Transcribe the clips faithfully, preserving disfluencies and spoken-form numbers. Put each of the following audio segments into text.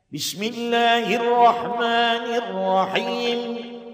بسم الله الرحمن الرحيم.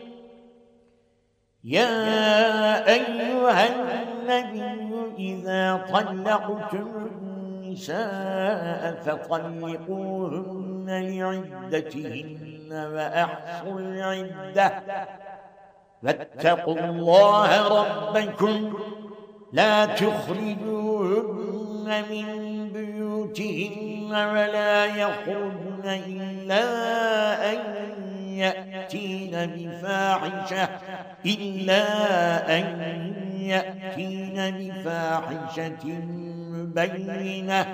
يا أيها النبي إذا طلقتم النساء فطلقوهن لعدتهن وأحصوا العدة واتقوا الله ربكم لا تخرجوهن من بيوتهن ولا يخرجن إلا أن يأتين بفاحشة إلا أن يأتين بفاحشة مبينة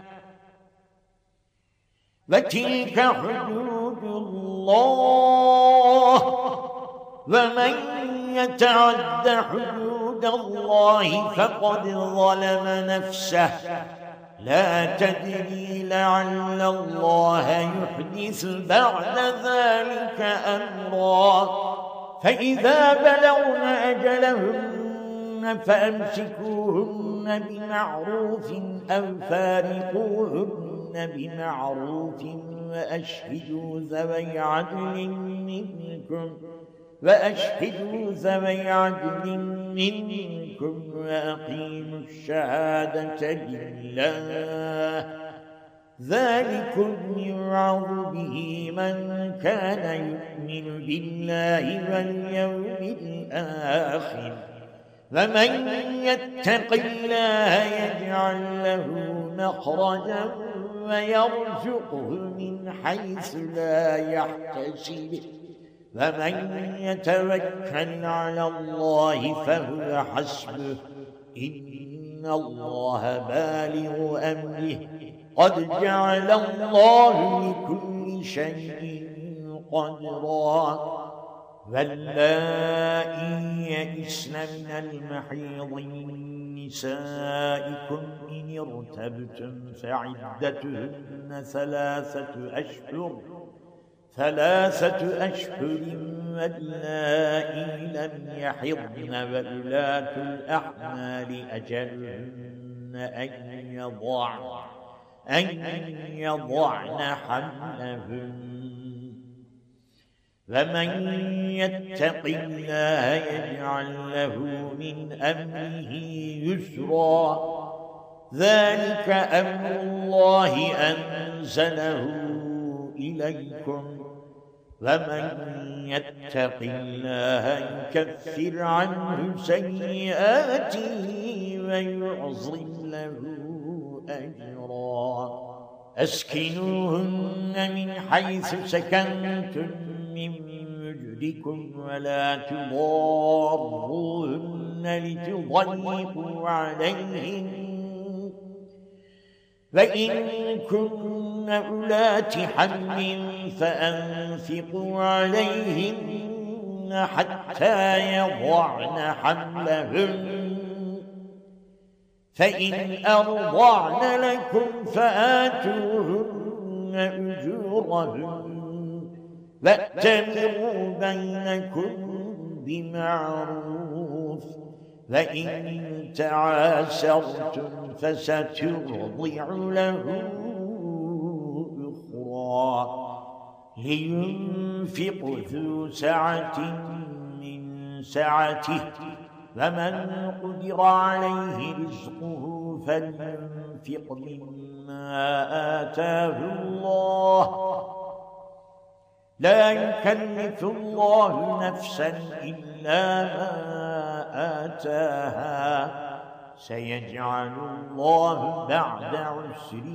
وتلك حدود الله ومن يتعد حدود الله فقد ظلم نفسه لا تدري لعل الله يحدث بعد ذلك أمرا فإذا بلغن أجلهن فأمسكوهن بمعروف أو فارقوهن بمعروف وأشهدوا ذوي عدل منكم وأشهدوا ذوي عدل منكم وأقيموا الشهادة لله ذلكم يوعظ به من كان يؤمن بالله واليوم الآخر ومن يتق الله يجعل له مخرجا ويرزقه من حيث لا يحتسب ومن يتوكل على الله فهو حسبه إن الله بالغ أمره قد جعل الله لكل شيء قدرا واللائي يئسن من المحيض من نسائكم إن ارتبتم فعدتهن ثلاثة أشهر ثلاثة أشهر واللائي لم يحضن وأولاة الأحمال أجلهن أن يضعن أن يضعن حملهن ومن يتق الله يجعل له من أمره يسرا ذلك أمر الله أنزله إليكم ومن يتق الله يكفر عنه سيئاته ويعظم له أجرا أسكنوهن من حيث سكنتم من وجدكم ولا تضاروهن لتضيقوا عليهن وإن كن أولات حمل فأنفقوا عليهن حتى يضعن حملهن فإن أرضعن لكم فآتوهن أجورهن وأتمروا بينكم بمعروف وإن تعاسرتم فسترضع له أخرى لينفق ذو سعة من سعته ومن قدر عليه رزقه فلينفق مما آتاه الله لا يكلف الله نفسا إلا ما آتاها سيجعل الله بعد عسر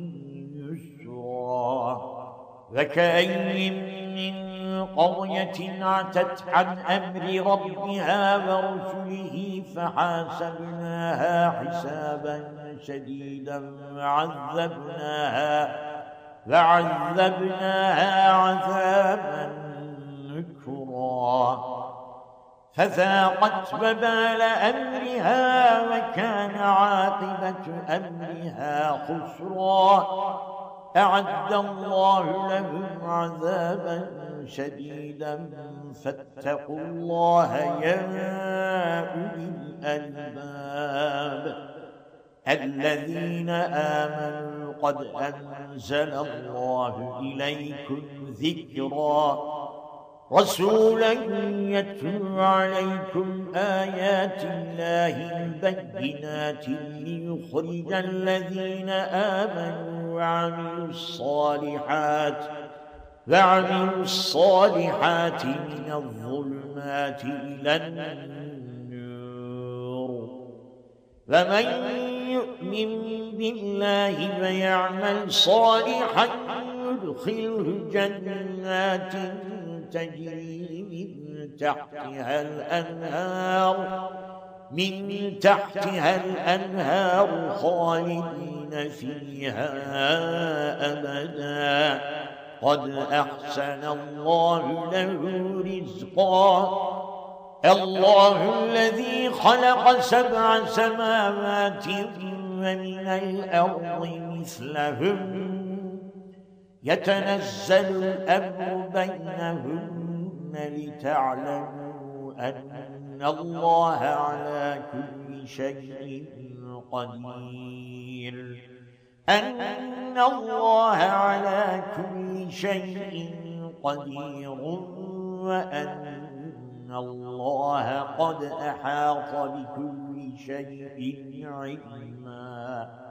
يسرا وكأين من قرية عتت عن أمر ربها ورسله فحاسبناها حسابا شديدا وعذبناها وعذبناها عذابا نكرا فذاقت وبال أمرها وكان عاقبة أمرها خسرا أعد الله لهم عذابا شديدا فاتقوا الله يا أولي الألباب الذين آمنوا قد أنزل الله إليكم ذكرا رسولا يتلو عليكم آيات الله البينات ليخرج الذين آمنوا وعملوا الصالحات وعملوا الصالحات من الظلمات إلى النور ومن يؤمن بالله ويعمل صالحا يدخله جنات تجري من تحتها الأنهار من تحتها الأنهار خالدين فيها أبدا قد أحسن الله له رزقا الله الذي خلق سبع سماوات ومن الأرض مثلهم يتنزل الأمر بينهن لتعلموا أن الله على كل شيء قدير أن الله على كل شيء قدير وأن الله قد أحاط بكل شيء علما